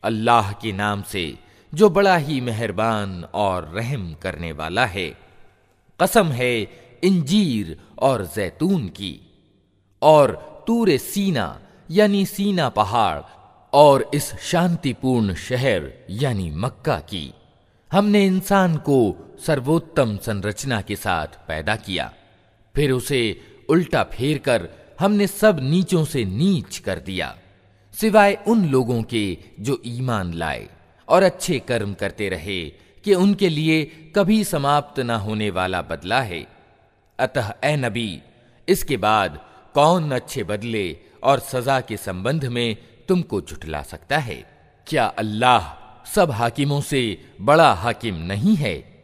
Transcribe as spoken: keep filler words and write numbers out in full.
अल्लाह के नाम से जो बड़ा ही मेहरबान और रहम करने वाला है। कसम है इंजीर और जैतून की, और तूरे सीना यानी सीना पहाड़, और इस शांतिपूर्ण शहर यानी मक्का की। हमने इंसान को सर्वोत्तम संरचना के साथ पैदा किया, फिर उसे उल्टा फेर कर हमने सब नीचों से नीच कर दिया, सिवाय उन लोगों के जो ईमान लाए और अच्छे कर्म करते रहे कि उनके लिए कभी समाप्त न होने वाला बदला है। अतः ए नबी, इसके बाद कौन अच्छे बदले और सजा के संबंध में तुमको झुठला सकता है? क्या अल्लाह सब हाकिमों से बड़ा हाकिम नहीं है?